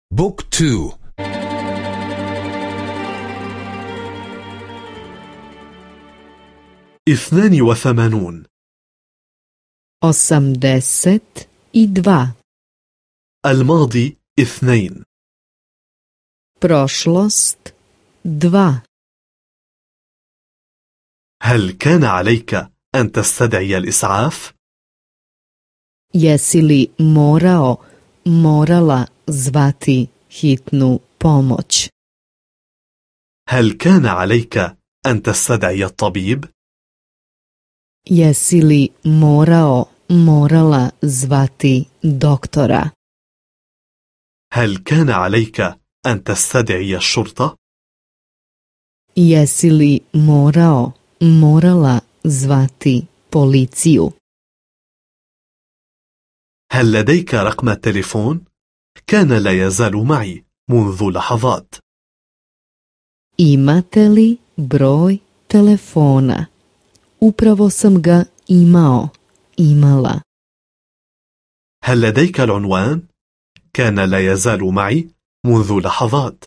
بوك 2. 82. 82. الماضي 2. Prošlost 2. هل كان عليك أن تستدعي الإسعاف؟ Jesi li morala zvati hitnu pomoć? هل كان عليك أن تستدعي الطبيب؟ Jesi li morala zvati doktora? هل كان عليك أن تستدعي الشرطة؟ Jesi li morala zvati policiju? هل لديك رقم التليفون؟ كان لا يزال معي منذ لحظات. Imate li broj telefona? Upravo sam ga imala. هل لديك العنوان؟ كان لا يزال معي منذ لحظات.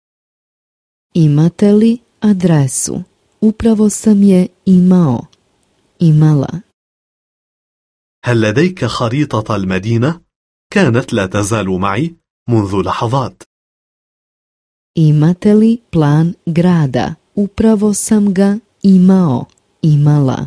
Imate li adresu? Upravo sam je imala. هل لديك خريطة المدينة؟ كانت لا تزال معي منذ لحظات. Imate li plan grada? Upravo sam ga imala.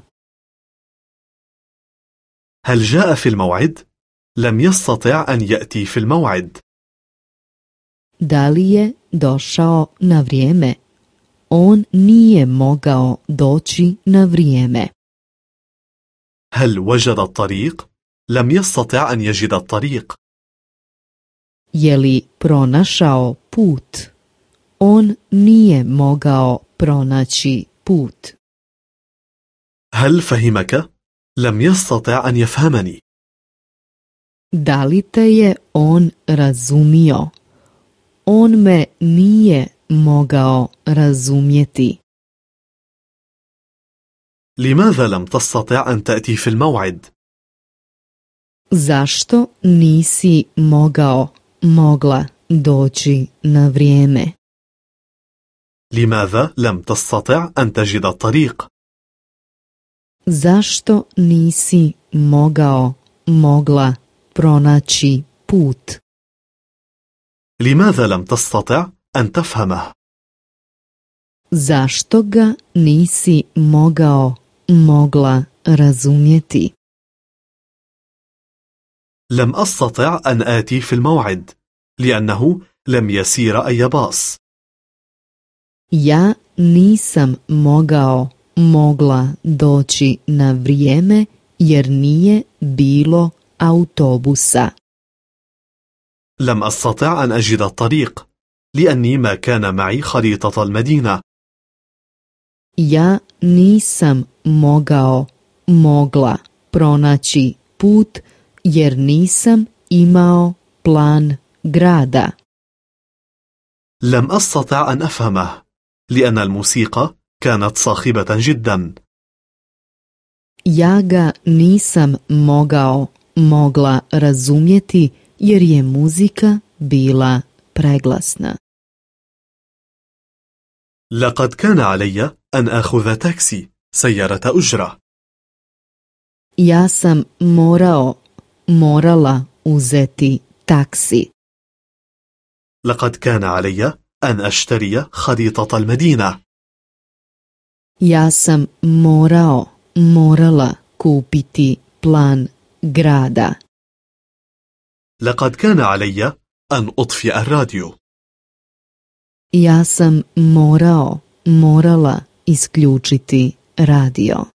هل جاء في الموعد؟ لم يستطع أن يأتي في الموعد. Da li je došao na vrijeme? On nije mogao doći na vrijeme. هل وجد الطريق؟ لم يستطع أن يجد الطريق. Je li pronašao put? On nije mogao pronaći put. هل فهمك؟ لم يستطع أن يفهمني. Da li te je on razumio? On me nije mogao razumjeti. لماذا لم تستطع أن تأتي في الموعد؟ Zašto nisi mogla doći na vrijeme? لماذا لم تستطع أن تجد الطريق؟ Zašto nisi mogla pronaći put? لماذا لم تستطع أن تفهمه؟ Zašto ga nisi mogla razumjeti? لم أستطع أن آتي في الموعد لأنه لم يسير أي باص. Ja nisam mogla doći na vrijeme jer nije bilo autobusa. لم أستطع أن أجد الطريق لأني ما كان معي خريطة المدينة. Ja nisam mogla pronaći put jer nisam imao plan grada. لم أستطع أن أفهمه لأن الموسيقى كانت صاخبة جدا. Ja ga nisam mogla razumjeti jer je muzika bila preglasna. لقد كان علي أن آخذ تاكسي سيارة أجرة. Ja sam morala uzeti taksi. لقد كان علي أن أشتري خريطة المدينة. Ja sam morala kupiti plan grada. لقد كان علي أن أطفئ الراديو. Ja sam morala isključiti radio.